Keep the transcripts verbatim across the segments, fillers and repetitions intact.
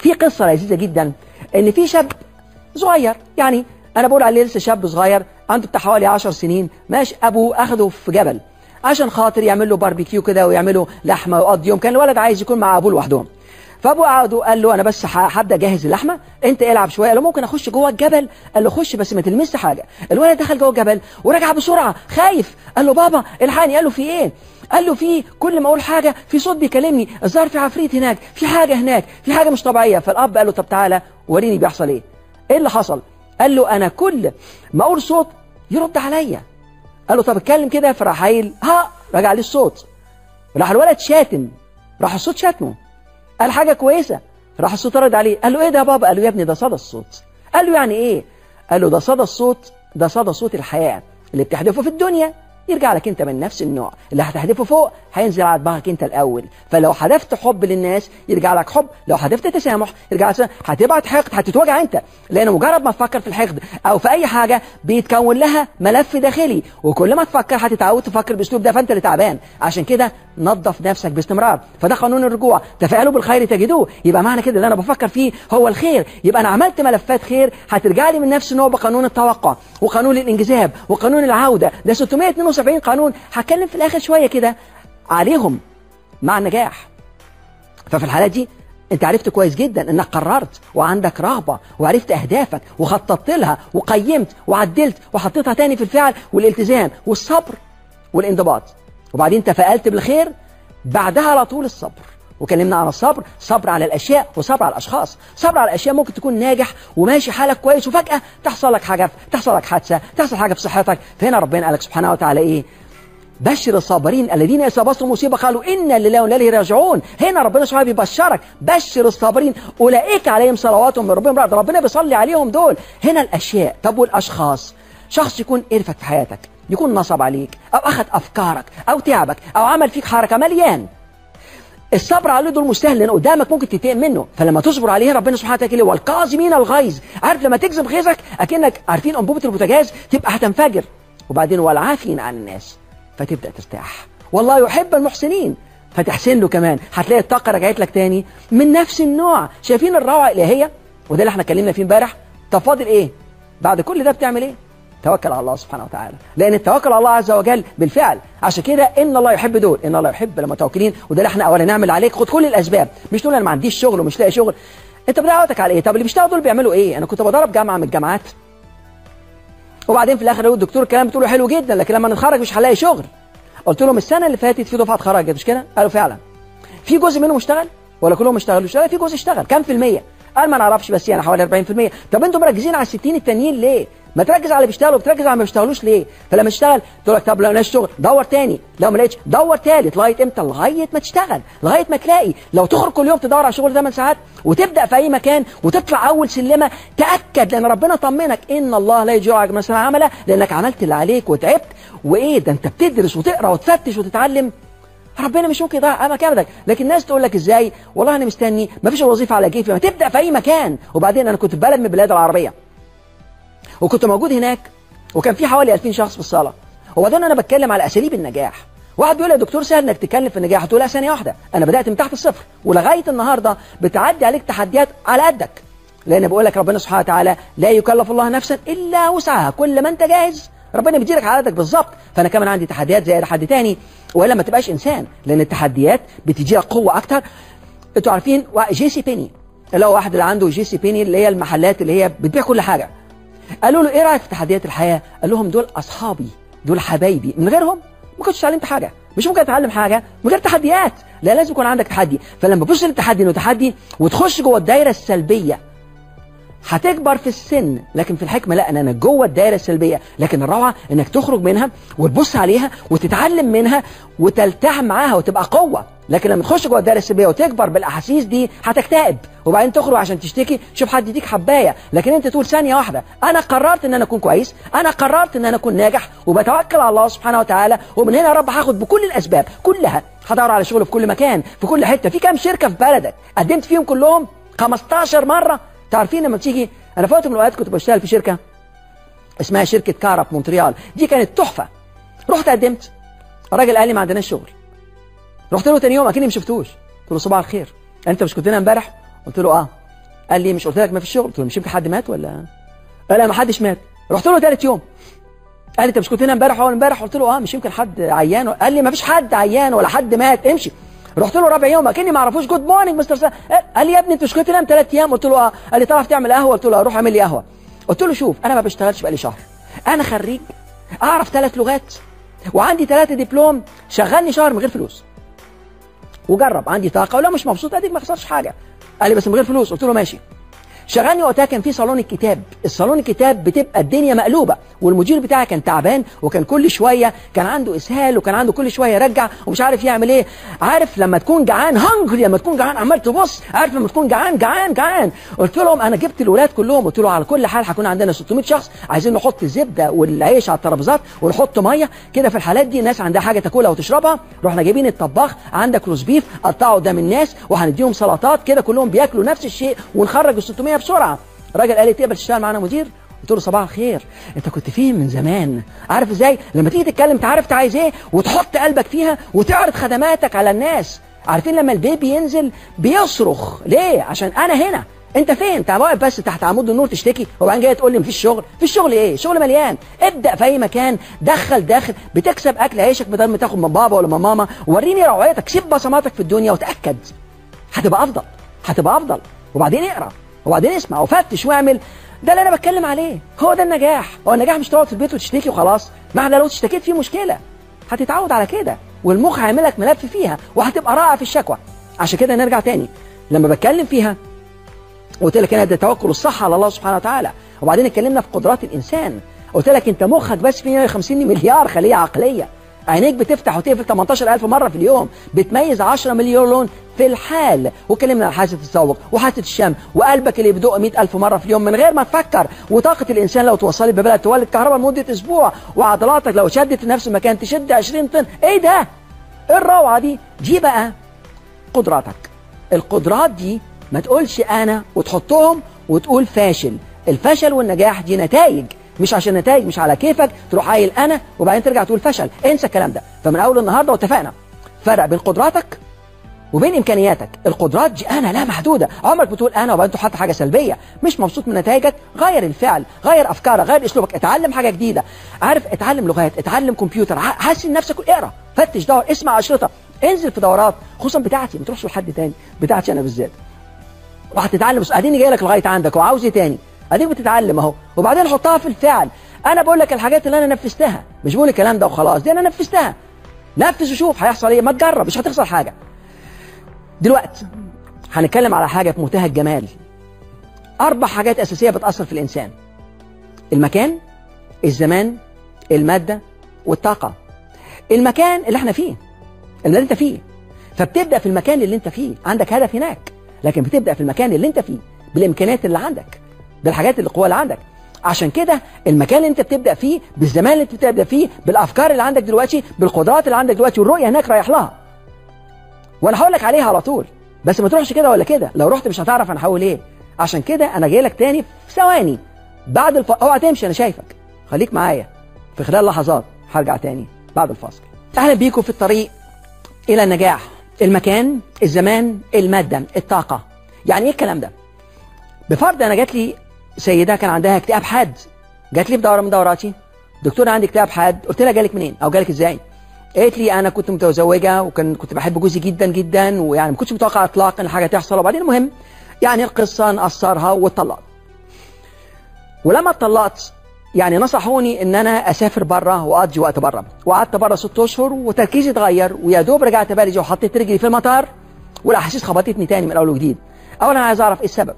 في قصه لذيذه جدا ان في شاب صغير، يعني انا بقول عليه لسه شاب صغير عنده بتاع حوالي عشر سنين، ماشي ابوه اخده في جبل عشان خاطر يعمل له باربيكيو كده ويعملوا لحمه ويقضي يوم. كان الولد عايز يكون مع ابوه لوحدهم، فابوه قعد قال له انا بس هبدا اجهز اللحمه، انت العب شويه. قال له ممكن اخش جوه الجبل؟ قال له خش بس ما تلمسش حاجه. الولد دخل جوه الجبل ورجع بسرعه خايف، قال له بابا الحقني. قال له في ايه؟ قال له في كل ما اقول حاجه في صوت بيكلمني، الظاهر في عفريت هناك، في حاجه هناك، في حاجه مش طبيعيه. فالاب قال له طب تعالى وريني بيحصل ايه. ايه اللي حصل؟ قال له انا كل ما اقول صوت يرد عليا. قال له طب اتكلم كده. فراح قايل ها، رجع لي الصوت. راح الولد شاتم، راح الصوت شاتمه، قال حاجه كويسه، راح الصوت رد عليه. قال له ايه ده يا بابا؟ قال له يا ابني ده صدى الصوت. قال له يعني ايه؟ قال له ده صدى الصوت، ده صدى صوت الحياه اللي بتحدفه في الدنيا يرجع لك انت من نفس النوع، اللي هتحدفه فوق هينزل على دماغك انت الاول. فلو حدفت حب للناس يرجع لك حب، لو حدفت تسامح يرجع لك تسامح. هتبعت حقد هتتوجع انت، لان مجرد ما تفكر في الحقد او في اي حاجه بيتكون لها ملف داخلي، وكل ما تفكر هتتعود تفكر بالاسلوب ده، فانت اللي تعبان. عشان كده نظف نفسك باستمرار، فده قانون الرجوع. تفاءلوا بالخير تجدوه، يبقى معنى كده اللي انا بفكر فيه هو الخير، يبقى انا عملت ملفات خير هترجع لي من نفس النوع بقانون التوقع وقانون الانجذاب وقانون العوده. ده ستمائة واثنين وسبعين قانون هتكلم في الاخر شويه كده عليهم مع النجاح. ففي الحالات دي انت عرفت كويس جدا انك قررت وعندك رغبه وعرفت اهدافك وخططت لها وقيمت وعدلت وحطيتها تاني في الفعل والالتزام والصبر والانضباط. وبعدين تفائلت بالخير، بعدها على طول الصبر. وكلمنا عن الصبر، صبر على الاشياء وصبر على الاشخاص. صبر على الاشياء ممكن تكون ناجح وماشي حالك كويس وفجاه تحصل لك حاجه، تحصل لك حادثه، تحصل حاجه في صحتك. فهنا ربنا قال لك سبحانه وتعالى ايه؟ بشر الصابرين الذين إذا أصابتهم مصيبة قالوا إنا لله وإنا إليه راجعون. هنا ربنا سبحانه بيبشرك، بشر الصابرين أولئك عليهم صلوات من ربهم، ربنا بيصلي عليهم دول. هنا الأشياء. طب والأشخاص؟ شخص يكون قرفك في حياتك، يكون نصب عليك أو أخذ أفكارك أو تعبك أو عمل فيك حركة، مليان. الصبر عليه دول مستاهل، لأن قدامك ممكن تتقم منه، فلما تصبر عليه ربنا سبحانه وتعالى يقول والقاظمين الغيظ. عارف لما تكذب غيظك أكنك عارفين أنبوبة البوتاجاز تبقى هتنفجر. وبعدين والعافين عن الناس، فتبدأ ترتاح. والله يحب المحسنين، فتحسن له كمان، هتلاقي الطاقة رجعت لك تاني من نفس النوع. شايفين الروعة الإلهية؟ وده اللي احنا اتكلمنا فيه امبارح. طب فاضل ايه؟ بعد كل ده بتعمل ايه؟ توكل على الله سبحانه وتعالى، لأن التوكل على الله عز وجل بالفعل. عشان كده إن الله يحب دول، إن الله يحب المتوكلين. وده اللي احنا أولا نعمل عليك، خد كل الأسباب. مش تقول أنا ما عنديش شغل ومش لاقي شغل، أنت بتعودك على إيه؟ طب اللي بيشتغلوا دول بيعملوا إيه؟ أنا كنت بدرب جامعة من الجامعات، وبعدين في الآخر يقول الدكتور الكلام بتقوله حلو جدا، لكن لما نتخرج مش هنلاقي شغل. قلت لهم السنة اللي فاتت في دفعة اتخرجت مش كده؟ قالوا فعلا. في جزء منهم اشتغل ولا كلهم اشتغلوش؟ لا، في جزء اشتغل. كام في المية؟ قال ما نعرفش، بس يعني حوالي أربعين في المية. طب انتوا مركزين على الستين التانيين ليه؟ ما تركز على اللي بيشتغلوا، بتركز على اللي ما بيشتغلوش ليه؟ فلما تشتغل تقول لك طب لو لقيتش شغل دور تاني، لو ما لقيتش دور تالت. لغايه امتى؟ لغايه ما تشتغل، لغايه ما تلاقي. لو تخرج كل يوم تدور على شغل ثمان ساعات وتبدا في اي مكان وتطلع اول سلمه، تاكد لان ربنا طمنك ان الله لا يضيع اجر من صنع عمله، لانك عملت اللي عليك وتعبت. وايه ده؟ انت بتدرس وتقرا وتفتش وتتعلم. ربنا مش ممكن يضيع امك ابدا. لكن الناس تقول لك ازاي؟ والله انا مستني، ما فيش وظيفه على كيفي. ما تبدا في اي مكان. وبعدين انا كنت في بلد من البلاد العربيه وكنت موجود هناك، وكان في حوالي ألفين شخص في الصاله، وبعدين انا بتكلم على اساليب النجاح. واحد بيقول لي يا دكتور سهل انك تتكلم في النجاح. قلت له لا، ثانيه واحده، انا بدات من تحت الصفر ولغايه النهارده بتعدي عليك تحديات على قدك، لان بقول لك ربنا سبحانه وتعالى لا يكلف الله نفسا الا وسعها. كل ما انت جاهز ربنا بيديلك على قدك بالظبط. فانا كمان عندي تحديات زي حد تاني، والا ما تبقاش انسان، لان التحديات بتدي لك قوه اكتر. انتوا عارفين جي سي بيني، اللي هو واحد اللي عنده جي سي بيني اللي هي المحلات اللي هي بتبيع كل حاجه، قالوا له ايه رايك في تحديات الحياه؟ قال لهم دول اصحابي، دول حبايبي، من غيرهم ما كنتش اتعلمت حاجه. مش ممكن اتعلم حاجه من غير تحديات، لا لازم يكون عندك تحدي. فلما تبص للتحدي انه تحدي وتخش جوه الدايره السلبيه هتكبر في السن، لكن في الحكمه لا، انا جوه الدايره السلبيه، لكن الروعه انك تخرج منها وتبص عليها وتتعلم منها وتلتحم معاها وتبقى قوه. لكن لما تخش جوه الدايره السلبيه وتكبر بالاحاسيس دي هتكتئب، وبعدين تخرج عشان تشتكي شوف حد يديك حبايه. لكن انت تقول ثانيه واحده انا قررت ان انا اكون كويس، انا قررت ان انا اكون ناجح وبتوكل على الله سبحانه وتعالى، ومن هنا يا رب هاخد بكل الاسباب كلها، هدور على شغل في كل مكان في كل حته. في كام شركه في بلدك قدمت فيهم كلهم خمستاشر مره؟ تعرفين لما تيجي، انا في وقت من الاوقات كنت بشتغل في شركه اسمها شركه كارا في مونتريال، دي كانت تحفه. رحت قدمت، الراجل قال لي ما عندناش شغل. رحت له تاني يوم اكني ما شفتوش، قلت له صباح الخير، انت مش كنت هنا امبارح؟ قلت له اه. قال لي مش قلت لك ما في الشغل؟ قلت له مش يمكن حد مات ولا؟ قال لا ما حدش مات. رحت له ثالث يوم قال لي انت مش كنت هنا امبارح ولا امبارح؟ قلت له اه مش يمكن حد عيان؟ قال لي ما فيش حد عيان ولا حد مات، امشي. رحت له رابع يوم اكني ما اعرفوش، جود مورنينج مستر سام. قال لي يا ابني انت مش كنت هنا ثلاث ايام؟ قلت له اه. قال لي تعرف تعمل قهوه؟ قلت له روح اعمل لي قهوه. قلت له شوف انا ما بشتغلش بقالي شهر، انا خريج اعرف ثلاث لغات وعندي ثلاثه دبلوم، شغلني شهر من غير فلوس وجرب، عندي طاقه ولو مش مبسوط اديك ما خسرش حاجه. قال لي بس من غير فلوس. قلت له ماشي. شغلني وقتها كان في صالون الكتاب، الصالون الكتاب بتبقى الدنيا مقلوبه، والمدير بتاعي كان تعبان وكان كل شويه كان عنده اسهال وكان عنده كل شويه يرجع ومش عارف يعمل ايه. عارف لما تكون جعان هنجري، لما تكون جعان عمال تبص، عارف لما تكون جعان جعان جعان. قلت لهم انا جبت الاولاد كلهم، قلت له على كل حال هيكون عندنا ستمائة شخص، عايزين نحط الزبده والعيش على الترابيزات ونحط ميه كده، في الحالات دي الناس عندها حاجه تاكلها وتشربها. رحنا جايبين الطباخ، عندك روز بيف قطعه قدام الناس وهنديهم سلطات كده كلهم بياكلوا نفس الشيء ونخرج ال ستمائة بسرعه. الراجل قال لي تقبل تشتغل معانا مدير؟ قلت له صباح الخير، انت كنت فين من زمان؟ عارف ازاي لما تيجي تتكلم انت عارف انت عايز ايه وتحط قلبك فيها وتعرض خدماتك على الناس. عارفين لما البيبي ينزل بيصرخ ليه؟ عشان انا هنا. انت فين؟ انت واقف بس تحت عمود النور تشتكي وبعدين جاي تقول لي مفيش شغل. مفيش شغل ايه؟ شغل مليان. ابدا في اي مكان، دخل داخل، بتكسب اكل عيشك بدل ما تاخد من بابا ولا من ماما. وريني روعيتك، سيب بصماتك في الدنيا وتاكد هتبقى افضل، هتبقى افضل. وبعدين اقرا وبعدين اسمع وفتش واعمل. ده اللي انا بتكلم عليه، هو ده النجاح. هو النجاح مش تقعد في البيت وتشتكي وخلاص. معنى لو اشتكيت في مشكله هتتعود على كده والمخ هيعملك ملف فيها وهتبقى رائع في الشكوى. عشان كده نرجع تاني لما بتكلم فيها قلت لك انا ده توكل الصح على الله سبحانه وتعالى. وبعدين اتكلمنا في قدرات الانسان، قلت لك انت مخك بس فيه مئة وخمسين مليار خليه عقليه. عينيك بتفتح وتقفل ثمانية عشر ألف مرة في اليوم، بتميز عشرة مليون لون في الحال. وكلمنا عن حاسة الذوق وحاسة الشم، وقلبك اللي بيدق مئة ألف مرة في اليوم من غير ما تفكر. وطاقة الإنسان لو توصلت ببلد تولد كهرباء لمدة أسبوع، وعضلاتك لو شدت في نفس المكان تشد عشرين طن. إيه ده؟ إيه الروعة دي؟ دي بقى قدراتك. القدرات دي ما تقولش أنا وتحطهم وتقول فاشل. الفشل والنجاح دي نتائج، مش عشان نتائج مش على كيفك تروح قايل انا وبعدين ترجع تقول فشل. انسى الكلام ده. فمن اول النهارده واتفقنا فرق بين قدراتك وبين امكانياتك. القدرات دي انا لا محدوده، عمرك بتقول انا وبعدين تحط حاجه سلبيه. مش مبسوط من نتائجك، غير الفعل، غير افكارك، غير اسلوبك، اتعلم حاجه جديده. عارف، اتعلم لغات، اتعلم كمبيوتر، حسن نفسك، اقرا، فتش، دور، اسمع اشرطه، انزل في دورات خصوصا بتاعتي، ما تروحش لحد تاني، بتاعتي انا بالذات. وهتتعلم. بس اديني جاي لك لغايه عندك وعاوز ايه تاني؟ اديك بتتعلم اهو، وبعدين حطها في الفعل. انا بقول لك الحاجات اللي انا نفذتها، مش بقول الكلام ده وخلاص، دي انا نفذتها. نفذ وشوف هيحصل ايه، ما تجرب مش هتخسر حاجه. دلوقتي هنتكلم على حاجه في منتهى الجمال. اربع حاجات اساسيه بتاثر في الانسان: المكان، الزمان، الماده، والطاقه. المكان اللي احنا فيه، اللي انت فيه، فبتبدا في المكان اللي انت فيه، عندك هدف هناك، لكن بتبدا في المكان اللي انت فيه بالامكانيات اللي عندك، بالحاجات القوة اللي عندك. عشان كده المكان اللي انت بتبدأ فيه، بالزمان اللي انت بتبدأ فيه، بالافكار اللي عندك دلوقتي، بالقدرات اللي عندك دلوقتي، والرؤية هناك رايح لها. وانا هقول لك عليها على طول، بس ما تروحش كده ولا كده، لو رحت مش هتعرف انا هقول ايه. عشان كده انا جاي لك تاني في ثواني بعد الف... اوعى تمشي، انا شايفك، خليك معايا في خلال لحظات هرجع تاني بعد الفاصل. اهلا بيكم في الطريق الى النجاح. المكان، الزمان، المادة، الطاقة. يعني ايه الكلام ده؟ بفرض انا جات لي سيده كان عندها اكتئاب حاد، جات لي في دوره من دوراتي، دكتور عندي اكتئاب حاد. قلت لها جالك منين او جالك ازاي؟ قالت لي انا كنت متزوجه وكان كنت بحب جوزي جدا جدا، ويعني ما كنتش متوقع اطلاقا ان حاجه تحصل. وبعدين المهم يعني القصه نقصرها واتطلقت. ولما اتطلقت يعني نصحوني ان انا اسافر بره واقضي وقت بره، وقعدت بره ست اشهر وتركيزي اتغير، ويا دوب رجعت بلدي وحطيت رجلي في المطار والاحاسيس خبطتني تاني من اول وجديد. اولا عايز اعرف ايه السبب.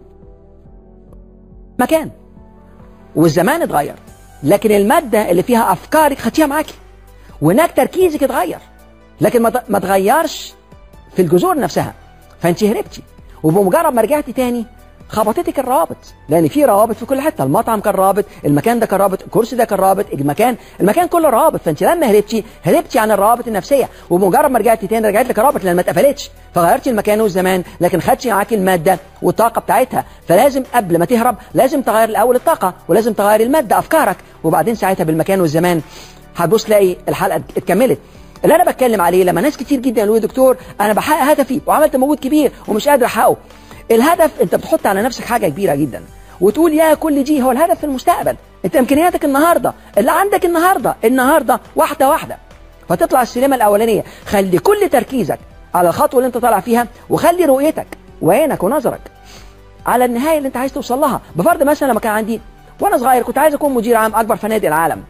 مكان والزمان اتغير، لكن المادة اللي فيها أفكارك خدتيها معاكي، وهناك تركيزك اتغير، لكن ما تغيرش في الجذور نفسها، فأنت هربتي. وبمجرد ما رجعتي تاني خبطتك الروابط، لأن في روابط في كل حتة. المطعم كان رابط، المكان ده كان رابط، الكرسي ده كان رابط، المكان المكان كله رابط. فأنت لما هربتي هربتي عن الروابط النفسية، وبمجرد ما رجعتي تاني رجعت لك رابط لأن ما اتقفلتش، فغيرتي المكان والزمان، لكن خدتي معاكي المادة والطاقة بتاعتها. فلازم قبل ما تهرب لازم تغير الأول الطاقة، ولازم تغير المادة أفكارك، وبعدين ساعتها بالمكان والزمان هتبص تلاقي الحلقة اتكملت. اللي أنا بتكلم عليه لما ناس كتير جدا يقولوا يا دكتور أنا بحقق هدفي وعملت مجهود كبير ومش قادر أحققه، الهدف انت بتحط على نفسك حاجة كبيرة جدا وتقول يا كل دي هو الهدف في المستقبل. انت امكانياتك النهاردة اللي عندك النهاردة النهاردة واحدة واحدة، فتطلع السلمة الاولانية. خلي كل تركيزك على الخطوة اللي انت طالع فيها، وخلي رؤيتك وعينك ونظرك على النهاية اللي انت عايز توصل لها. بفرض مثلا لما كان عندي وانا صغير كنت عايز اكون مدير عام اكبر فنادق العالم.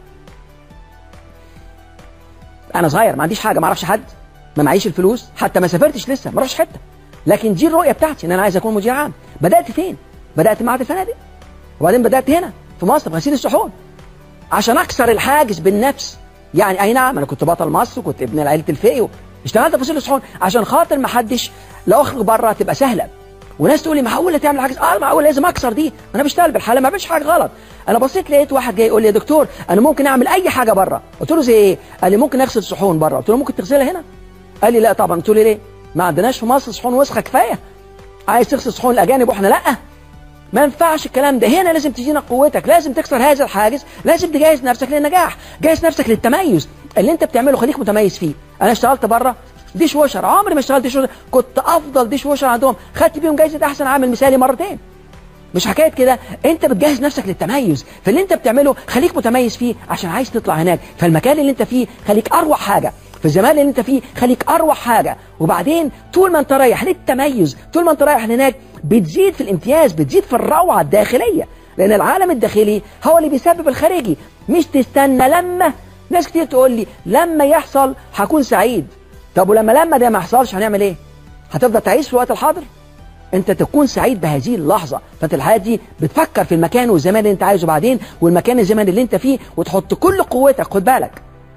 انا صغير ما عنديش حاجة، ما اعرفش حد، ما معيش الفلوس، حتى ما سافرتش لسه، ما رحتش حتة، لكن دي الرؤية بتاعتي ان انا عايز اكون مدير عام. بدأت فين؟ بدأت معهد الفنادق، وبعدين بدأت هنا في مصر في غسيل الصحون عشان اكسر الحاجز بالنفس. يعني اي نعم انا كنت بطل مصر وكنت ابن عائلة الفقي، اشتغلت في غسيل الصحون عشان خاطر ما حدش لو اخرج بره تبقى سهلة. وناس تقول لي معقوله تعمل حاجه؟ اه معقوله، لازم اكسر دي، انا بشتغل بالحاله ما بعملش حاجه غلط. انا بصيت لقيت واحد جاي يقول لي يا دكتور انا ممكن اعمل اي حاجه بره. قلت له زي ايه؟ قال لي ممكن اغسل صحون بره. قلت له ممكن تغسلها هنا؟ قال لي لا طبعا. قلت له ليه؟ ما عندناش في مصر صحون وسخه كفايه، عايز تغسل صحون الاجانب واحنا لا؟ ما ينفعش الكلام ده، هنا لازم تجينا قوتك، لازم تكسر هذا الحاجز، لازم تجهز نفسك للنجاح، جهز نفسك للتميز اللي انت بتعمله، خليك متميز فيه. انا اشتغلت بره ديش ووشر، عمري ما اشتغلت ديش ووشر، كنت افضل ديش ووشر عندهم، خدت بيهم جايزه احسن عامل مثالي مرتين. مش حكايه كده، انت بتجهز نفسك للتميز في اللي انت بتعمله، خليك متميز فيه عشان عايز تطلع هناك. فالمكان اللي انت فيه خليك اروع حاجه، في الزمان اللي انت فيه خليك اروع حاجه. وبعدين طول ما انت رايح للتميز، طول ما انت رايح هناك بتزيد في الامتياز، بتزيد في الروعه الداخليه، لان العالم الداخلي هو اللي بيسبب الخارجي. مش تستنى لما، ناس كتير تقول لي لما يحصل هكون سعيد. طب ولما لما ده ما يحصلش هنعمل ايه؟ هتفضل تعيش في الوقت الحاضر؟ انت تكون سعيد بهذه اللحظه. فانت الحياه دي بتفكر في المكان والزمان اللي انت عايزه بعدين، والمكان الزمان اللي انت فيه، وتحط كل قوتك. خد بالك،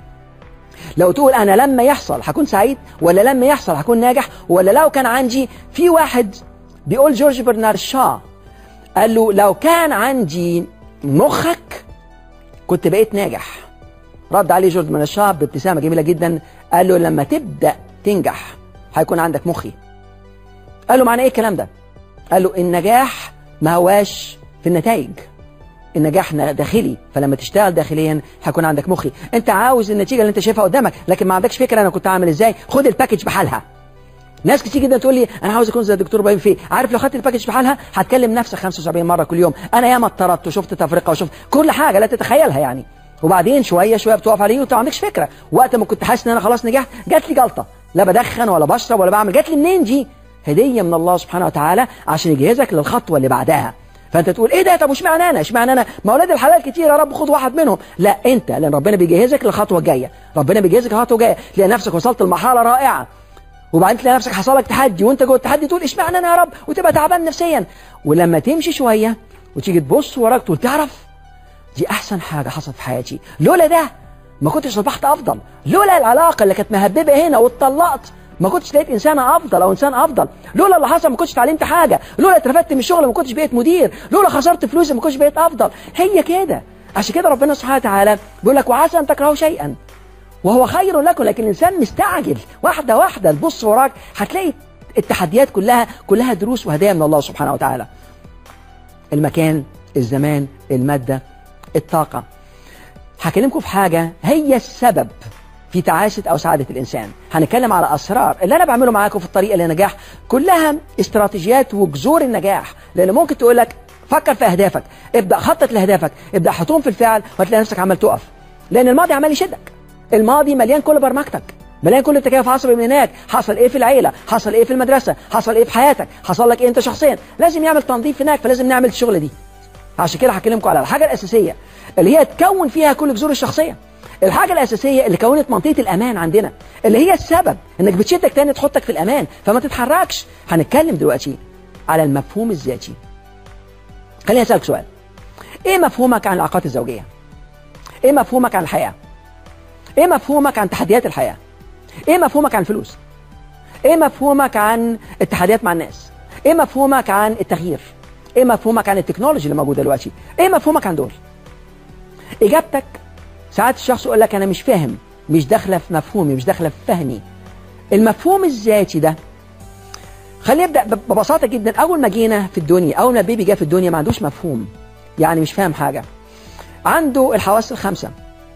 لو تقول انا لما يحصل هكون سعيد، ولا لما يحصل هكون ناجح، ولا لو كان عندي، في واحد بيقول جورج برنارد شا قال له لو كان عندي مخك كنت بقيت ناجح. رد عليه جورج برنارد شا بابتسامه جميله جدا، قال له لما تبدا تنجح هيكون عندك مخي. قال له معنى ايه الكلام ده؟ قال له النجاح ما هواش في النتائج، النجاح داخلي، فلما تشتغل داخليا هيكون عندك مخي. انت عاوز النتيجه اللي انت شايفها قدامك، لكن ما عندكش فكره انا كنت عامل ازاي. خد الباكج بحالها. ناس كتير جدا تقول لي انا عاوز اكون زي الدكتور ابراهيم فيه. عارف لو خدت الباكج بحالها هتكلم نفسك خمسة وسبعين مره كل يوم. انا ياما اتطردت وشفت تفرقه وشفت كل حاجه لا تتخيلها يعني. وبعدين شويه شويه بتقف عليه وانت ما عندكش فكره. وقت ما كنت حاسس ان انا خلاص نجحت جات لي جلطه، لا بدخن ولا بشرب ولا بعمل، جات لي منين دي؟ هديه من الله سبحانه وتعالى عشان يجهزك للخطوه اللي بعدها. فانت تقول ايه ده؟ طب واشمعنى انا؟ اشمعنى انا؟ ما اولاد الحلال كتير يا رب خد واحد منهم. لا انت، لان ربنا بيجهزك للخطوه الجايه، ربنا بيجهزك للخطوه الجايه، تلاقي نفسك وصلت لمرحله رائعه، وبعدين تلاقي نفسك حصل لك تحدي، وانت جوه التحدي تقول اشمعنى انا يا رب، وتبقى تعبان نفسيا. ولما تمشي شويه وتيجي تبص وراك تقول تعرف دي احسن حاجه حصلت في حياتي، لولا ده ما كنتش صبحت افضل، لولا العلاقه اللي كانت مهببه هنا واتطلقت ما كنتش لقيت انسانه افضل او انسان افضل، لولا اللي حصل ما كنتش اتعلمت حاجه، لولا اترفدت من الشغل ما كنتش بقيت مدير، لولا خسرت فلوسي ما كنتش بقيت افضل. هي كده. عشان كده ربنا سبحانه وتعالى بيقول لك وعسى ان تكرهوا شيئا وهو خير لكم، لكن الانسان مستعجل. واحده واحده تبص وراك هتلاقي التحديات كلها كلها دروس وهدايا من الله سبحانه وتعالى. المكان، الزمان، الماده، الطاقه. هكلمكم في حاجه هي السبب في تعاسة أو سعادة الإنسان. هنتكلم على أسرار اللي أنا بعمله معاكم في الطريق للنجاح، كلها استراتيجيات وجذور النجاح. لأن ممكن تقول لك فكر في أهدافك، ابدأ خطط لأهدافك، ابدأ حطهم في الفعل، وهتلاقي نفسك عمال تقف. لأن الماضي عمال يشدك، الماضي مليان كل برمجتك، مليان كل التكيف عصبي من هناك، حصل إيه في العيلة، حصل إيه في المدرسة، حصل إيه في حياتك، حصل لك إيه أنت شخصيا، لازم يعمل تنظيف هناك، فلازم نعمل الشغل دي. عشان كده هكلمكم على الحاجة الأساسية اللي هي تكون فيها كل جذور الشخصية. الحاجة الأساسية اللي كونت منطقة الأمان عندنا، اللي هي السبب إنك بتشدك تاني تحطك في الأمان فما تتحركش. هنتكلم دلوقتي على المفهوم الذاتي. خليني أسألك سؤال، إيه مفهومك عن العلاقات الزوجية؟ إيه مفهومك عن الحياة؟ إيه مفهومك عن تحديات الحياة؟ إيه مفهومك عن الفلوس؟ إيه مفهومك عن التحديات مع الناس؟ إيه مفهومك عن التغيير؟ إيه مفهومك عن التكنولوجيا اللي موجودة دلوقتي؟ إيه مفهومك عن دول؟ إجابتك ساعات الشخص يقول لك أنا مش فاهم، مش داخلة في مفهومي، مش داخلة في فهمي. المفهوم الذاتي ده خلينا نبدأ ببساطة جدا. أول ما جينا في الدنيا، أول ما البيبي جاء في الدنيا ما عندوش مفهوم، يعني مش فاهم حاجة. عنده الحواس الخمسة.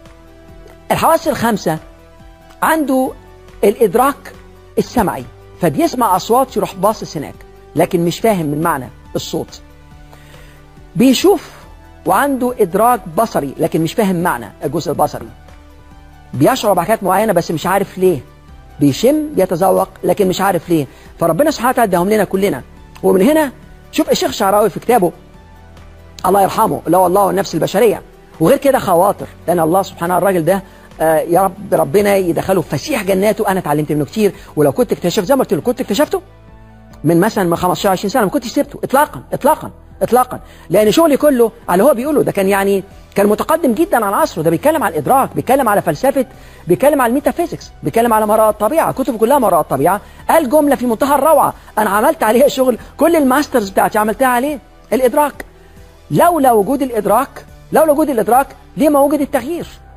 الحواس الخمسة عنده الإدراك السمعي، فبيسمع أصوات يروح باصص هناك، لكن مش فاهم من معنى الصوت. بيشوف وعنده إدراك بصري لكن مش فاهم معنى الجزء البصري. بيشعر بحاجات معينة بس مش عارف ليه. بيشم بيتذوق لكن مش عارف ليه. فربنا سبحانه وتعالى اداهم لنا كلنا. ومن هنا شوف الشيخ الشعراوي في كتابه الله يرحمه لا والله والنفس البشرية، وغير كده خواطر، لأن الله سبحانه الراجل ده آه يا رب ربنا يدخله في فسيح جناته. أنا اتعلمت منه كتير، ولو كنت اكتشفت زي ما قلت له كنت اكتشفته من مثلا من خمستاشر عشرين سنة ما كنتش سبته إطلاقا إطلاقا إطلاقا، لأن شغلي كله على اللي هو بيقوله ده. كان يعني كان متقدم جدا عن عصره. ده بيتكلم على الإدراك، بيتكلم على فلسفة، بيتكلم على الميتافيزيكس، بيتكلم على ما وراء الطبيعة. كتبه كلها ما وراء الطبيعة. قال جملة في منتهى الروعة أنا عملت عليها شغل، كل الماسترز بتاعتي عملتها عليه. الإدراك، لولا وجود الإدراك لولا وجود الإدراك ليه ما وجد التغيير؟